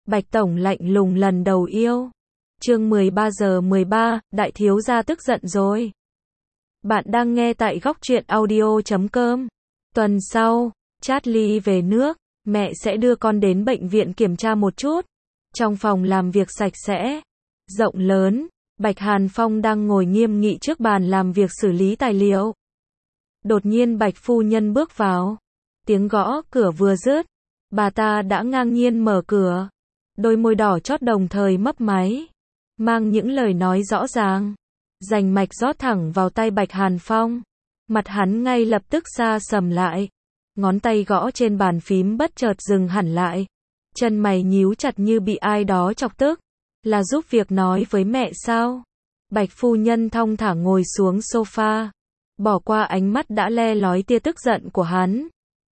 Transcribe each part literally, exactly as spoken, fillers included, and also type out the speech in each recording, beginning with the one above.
Bạch Tổng lạnh lùng lần đầu yêu. Chương mười ba giờ mười ba, đại thiếu gia tức giận rồi. Bạn đang nghe tại góc truyện audio chấm com. Tuần sau, Charlie về nước, mẹ sẽ đưa con đến bệnh viện kiểm tra một chút. Trong phòng làm việc sạch sẽ, rộng lớn, Bạch Hàn Phong đang ngồi nghiêm nghị trước bàn làm việc xử lý tài liệu. Đột nhiên Bạch phu nhân bước vào. Tiếng gõ cửa vừa dứt, bà ta đã ngang nhiên mở cửa. Đôi môi đỏ chót đồng thời mấp máy, mang những lời nói rõ ràng, rành mạch rót thẳng vào tay Bạch Hàn Phong. Mặt hắn ngay lập tức xa sầm lại, ngón tay gõ trên bàn phím bất chợt dừng hẳn lại. Chân mày nhíu chặt như bị ai đó chọc tức. Là giúp việc nói với mẹ sao? Bạch phu nhân thong thả ngồi xuống sofa, bỏ qua ánh mắt đã le lói tia tức giận của hắn.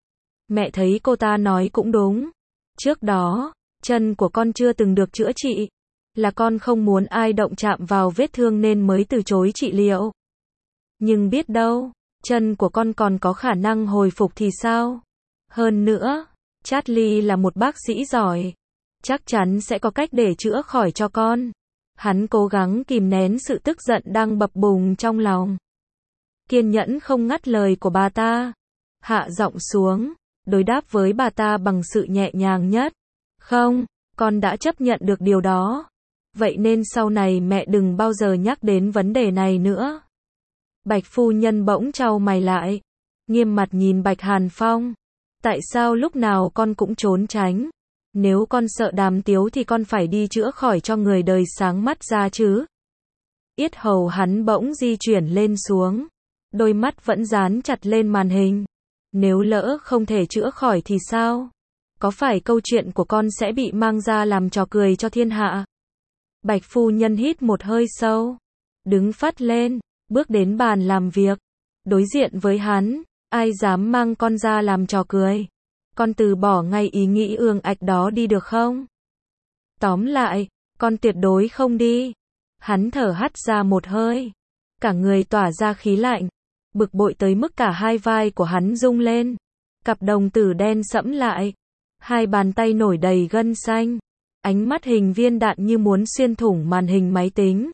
Mẹ thấy cô ta nói cũng đúng. Trước đó, chân của con chưa từng được chữa trị. Là con không muốn ai động chạm vào vết thương nên mới từ chối trị liệu. Nhưng biết đâu, chân của con còn có khả năng hồi phục thì sao? Hơn nữa, Charlie là một bác sĩ giỏi. Chắc chắn sẽ có cách để chữa khỏi cho con. Hắn cố gắng kìm nén sự tức giận đang bập bùng trong lòng. Kiên nhẫn không ngắt lời của bà ta. Hạ giọng xuống, đối đáp với bà ta bằng sự nhẹ nhàng nhất. Không, con đã chấp nhận được điều đó. Vậy nên sau này mẹ đừng bao giờ nhắc đến vấn đề này nữa. Bạch phu nhân bỗng chau mày lại, nghiêm mặt nhìn Bạch Hàn Phong. Tại sao lúc nào con cũng trốn tránh? Nếu con sợ đàm tiếu thì con phải đi chữa khỏi cho người đời sáng mắt ra chứ. Yết hầu hắn bỗng di chuyển lên xuống, đôi mắt vẫn dán chặt lên màn hình. Nếu lỡ không thể chữa khỏi thì sao? Có phải câu chuyện của con sẽ bị mang ra làm trò cười cho thiên hạ? Bạch phu nhân hít một hơi sâu, đứng phắt lên, bước đến bàn làm việc, đối diện với hắn. Ai dám mang con ra làm trò cười? Con từ bỏ ngay ý nghĩ ương ạch đó đi được không? Tóm lại, con tuyệt đối không đi. Hắn thở hắt ra một hơi, cả người tỏa ra khí lạnh, bực bội tới mức cả hai vai của hắn rung lên. Cặp đồng tử đen sẫm lại, hai bàn tay nổi đầy gân xanh, ánh mắt hình viên đạn như muốn xuyên thủng màn hình máy tính.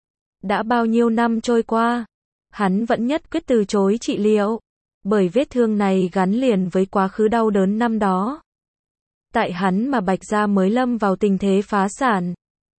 Đã bao nhiêu năm trôi qua, hắn vẫn nhất quyết từ chối trị liệu, bởi vết thương này gắn liền với quá khứ đau đớn năm đó. Tại hắn mà Bạch gia mới lâm vào tình thế phá sản.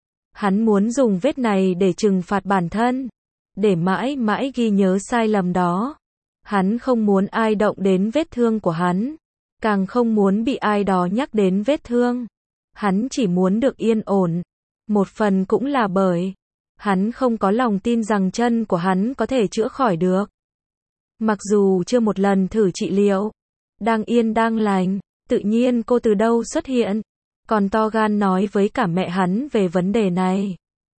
Hắn muốn dùng vết này để trừng phạt bản thân, để mãi mãi ghi nhớ sai lầm đó. Hắn không muốn ai động đến vết thương của hắn, càng không muốn bị ai đó nhắc đến vết thương. Hắn chỉ muốn được yên ổn. Một phần cũng là bởi hắn không có lòng tin rằng chân của hắn có thể chữa khỏi được. Mặc dù chưa một lần thử trị liệu, đang yên đang lành, tự nhiên cô từ đâu xuất hiện, còn to gan nói với cả mẹ hắn về vấn đề này.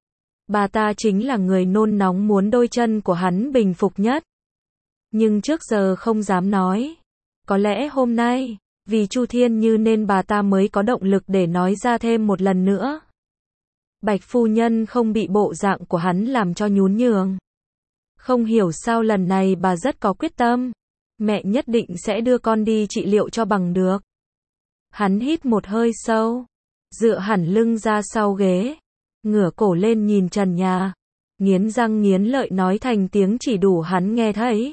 Bà ta chính là người nôn nóng muốn đôi chân của hắn bình phục nhất. Nhưng trước giờ không dám nói. Có lẽ hôm nay, vì Chu Thiên Như nên bà ta mới có động lực để nói ra thêm một lần nữa. Bạch phu nhân không bị bộ dạng của hắn làm cho nhún nhường. Không hiểu sao lần này bà rất có quyết tâm. Mẹ nhất định sẽ đưa con đi trị liệu cho bằng được. Hắn hít một hơi sâu, dựa hẳn lưng ra sau ghế, ngửa cổ lên nhìn trần nhà, nghiến răng nghiến lợi nói thành tiếng chỉ đủ hắn nghe thấy.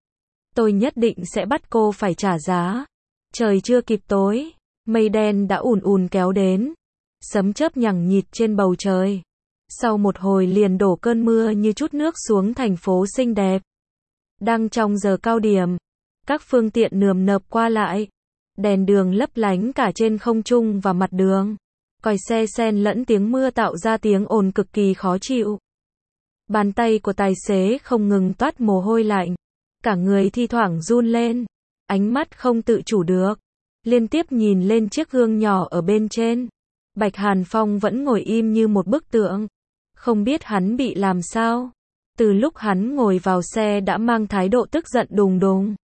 Tôi nhất định sẽ bắt cô phải trả giá. Trời chưa kịp tối, mây đen đã ùn ùn kéo đến, sấm chớp nhằng nhịt trên bầu trời. Sau một hồi liền đổ cơn mưa như chút nước xuống thành phố xinh đẹp. Đang trong giờ cao điểm, các phương tiện nườm nượp qua lại, đèn đường lấp lánh cả trên không trung và mặt đường. Còi xe xen lẫn tiếng mưa tạo ra tiếng ồn cực kỳ khó chịu. Bàn tay của tài xế không ngừng toát mồ hôi lạnh, cả người thi thoảng run lên, ánh mắt không tự chủ được, liên tiếp nhìn lên chiếc gương nhỏ ở bên trên. Bạch Hàn Phong vẫn ngồi im như một bức tượng, không biết hắn bị làm sao. Từ lúc hắn ngồi vào xe đã mang thái độ tức giận đùng đùng.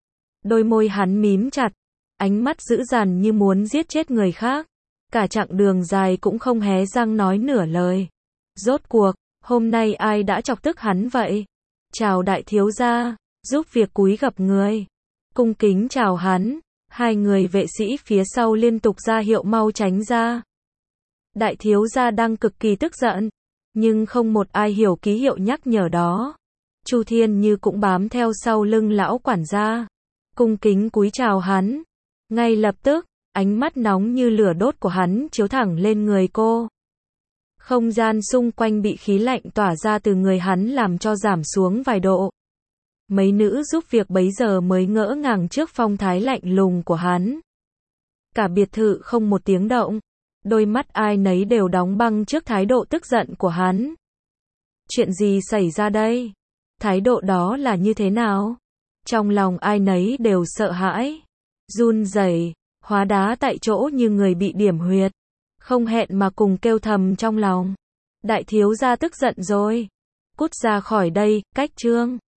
Đôi môi hắn mím chặt, ánh mắt dữ dằn như muốn giết chết người khác. Cả chặng đường dài cũng không hé răng nói nửa lời. Rốt cuộc, hôm nay ai đã chọc tức hắn vậy? Chào đại thiếu gia, giúp việc cúi gập người. Cung kính chào hắn, hai người vệ sĩ phía sau liên tục ra hiệu mau tránh ra. Đại thiếu gia đang cực kỳ tức giận, nhưng không một ai hiểu ký hiệu nhắc nhở đó. Chu Thiên Như cũng bám theo sau lưng lão quản gia, cung kính cúi chào hắn. Ngay lập tức, ánh mắt nóng như lửa đốt của hắn chiếu thẳng lên người cô. Không gian xung quanh bị khí lạnh tỏa ra từ người hắn làm cho giảm xuống vài độ. Mấy nữ giúp việc bấy giờ mới ngỡ ngàng trước phong thái lạnh lùng của hắn. Cả biệt thự không một tiếng động, đôi mắt ai nấy đều đóng băng trước thái độ tức giận của hắn. Chuyện gì xảy ra đây? Thái độ đó là như thế nào? Trong lòng ai nấy đều sợ hãi, run rẩy, hóa đá tại chỗ như người bị điểm huyệt, không hẹn mà cùng kêu thầm trong lòng. Đại thiếu gia tức giận rồi, cút ra khỏi đây, cách trương.